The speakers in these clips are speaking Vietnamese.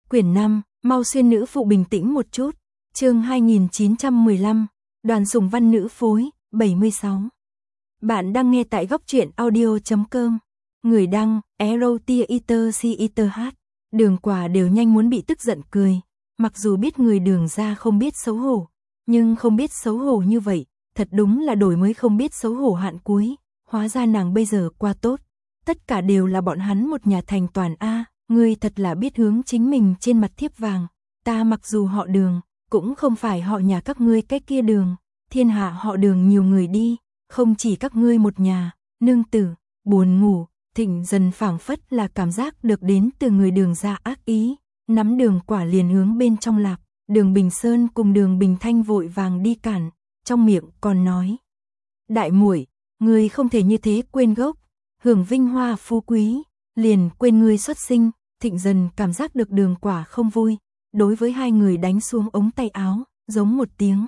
Quyển 5, mau xuyên nữ phụ bình tĩnh một chút. Chương 2915, Đoàn Sùng Văn nữ phối, 76. Bạn đang nghe tại góc truyện audio.com. Người đăng, Erotiater. Đường Quả đều nhanh muốn bị tức giận cười. Mặc dù biết người Đường ra không biết xấu hổ, nhưng không biết xấu hổ như vậy, thật đúng là đổi mới không biết xấu hổ hạn cuối. Hóa ra nàng bây giờ qua tốt. Tất cả đều là bọn hắn một nhà thành toàn a. Ngươi thật là biết hướng chính mình trên mặt thiếp vàng. Ta mặc dù họ Đường, cũng không phải họ nhà các ngươi cái kia Đường. Thiên hạ họ Đường nhiều người đi, không chỉ các ngươi một nhà. Nương tử, buồn ngủ, Thịnh dần phảng phất là cảm giác được đến từ người Đường ra ác ý. Nắm Đường Quả liền hướng bên trong lạp. Đường Bình Sơn cùng Đường Bình Thanh vội vàng đi cản, trong miệng còn nói: đại muội, ngươi không thể như thế quên gốc, hưởng vinh hoa phú quý, liền quên ngươi xuất sinh. Thịnh dần cảm giác được Đường Quả không vui, đối với hai người đánh xuống ống tay áo, giống một tiếng: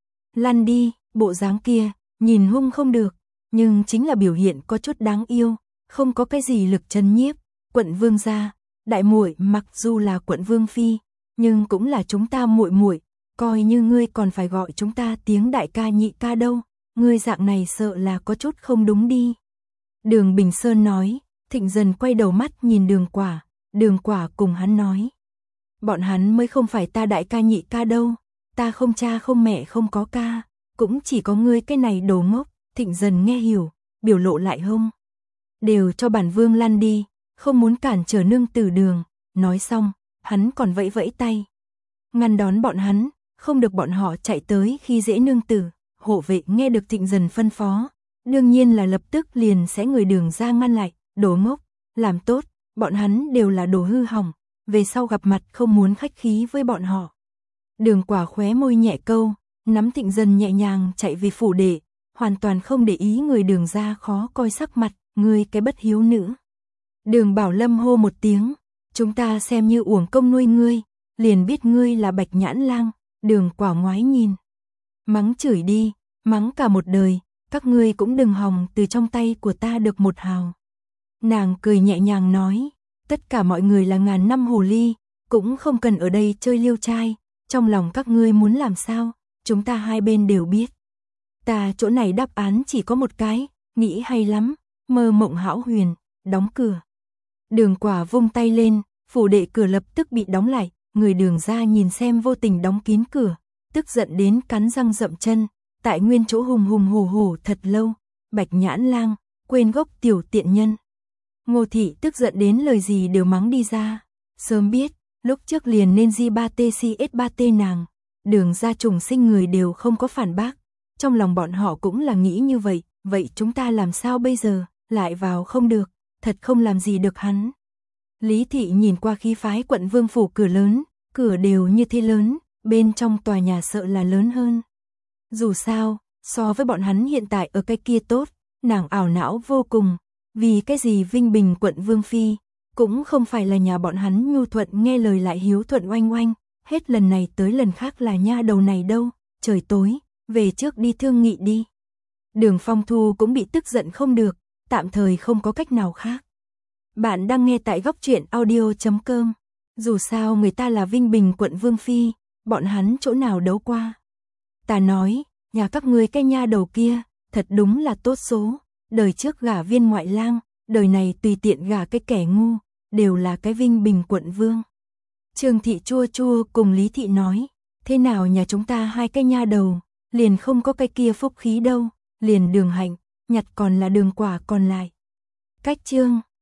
lăn đi. Bộ dáng kia, nhìn hung không được, nhưng chính là biểu hiện có chút đáng yêu, không có cái gì lực chấn nhiếp. Quận vương gia, đại muội mặc dù là quận vương phi, nhưng cũng là chúng ta muội muội, coi như ngươi còn phải gọi chúng ta tiếng đại ca nhị ca đâu, ngươi dạng này sợ là có chút không đúng đi. Đường Bình Sơn nói. Thịnh dần quay đầu mắt nhìn Đường Quả. Đường Quả cùng hắn nói: bọn hắn mới không phải ta đại ca nhị ca đâu, ta không cha không mẹ không có ca, cũng chỉ có ngươi cái này đồ ngốc. Thịnh dần nghe hiểu, biểu lộ lại hông: đều cho bản vương lăn đi, không muốn cản trở nương tử Đường. Nói xong, hắn còn vẫy vẫy tay, ngăn đón bọn hắn, không được bọn họ chạy tới khi dễ nương tử. Hộ vệ nghe được Thịnh dần phân phó, đương nhiên là lập tức liền sẽ người Đường ra ngăn lại. Đồ ngốc, làm tốt, bọn hắn đều là đồ hư hỏng, về sau gặp mặt không muốn khách khí với bọn họ. Đường Quả khóe môi nhẹ câu, nắm Thịnh dần nhẹ nhàng chạy về phủ đệ, hoàn toàn không để ý người Đường ra khó coi sắc mặt. Ngươi cái bất hiếu nữ. Đường Bảo Lâm hô một tiếng: chúng ta xem như uổng công nuôi ngươi, liền biết ngươi là Bạch Nhãn Lang. Đường Quả ngoái nhìn, mắng chửi đi, mắng cả một đời, các ngươi cũng đừng hòng từ trong tay của ta được một hào. Nàng cười nhẹ nhàng nói: tất cả mọi người là ngàn năm hồ ly, cũng không cần ở đây chơi liêu trai, trong lòng các ngươi muốn làm sao, chúng ta hai bên đều biết. Ta chỗ này đáp án chỉ có một cái, nghĩ hay lắm, mơ mộng hão huyền, đóng cửa. Đường Quả vung tay lên, phủ đệ cửa lập tức bị đóng lại. Người Đường ra nhìn xem vô tình đóng kín cửa, tức giận đến cắn răng dậm chân, tại nguyên chỗ hùng hùng hổ hổ thật lâu. Bạch Nhãn Lang, quên gốc tiểu tiện nhân. Ngô thị tức giận đến lời gì đều mắng đi ra. Sớm biết, lúc trước liền nên J3TCS3T nàng. Đường ra trùng sinh người đều không có phản bác. Trong lòng bọn họ cũng là nghĩ như vậy. Vậy chúng ta làm sao bây giờ? Lại vào không được, thật không làm gì được hắn. Lý thị nhìn qua khí phái quận vương phủ cửa lớn, cửa đều như thế lớn, bên trong tòa nhà sợ là lớn hơn. Dù sao, so với bọn hắn hiện tại ở cái kia tốt, nàng ảo não vô cùng. Vì cái gì Vinh Bình quận vương phi, cũng không phải là nhà bọn hắn nhu thuận nghe lời lại hiếu thuận oanh oanh, hết lần này tới lần khác là nha đầu này đâu. Trời tối, về trước đi thương nghị đi. Đường Phong Thu cũng bị tức giận không được, tạm thời không có cách nào khác. Bạn đang nghe tại góc truyện audio.com. Dù sao người ta là Vinh Bình quận vương phi, bọn hắn chỗ nào đấu qua. Ta nói, nhà các ngươi cái nha đầu kia, thật đúng là tốt số. Đời trước gả viên ngoại lang, đời này tùy tiện gả cái kẻ ngu, đều là cái Vinh Bình quận vương. Trương thị chua chua cùng Lý thị nói: thế nào nhà chúng ta hai cái nha đầu, liền không có cái kia phúc khí đâu, liền Đường Hạnh, nhặt còn là Đường Quả còn lại. Cách chương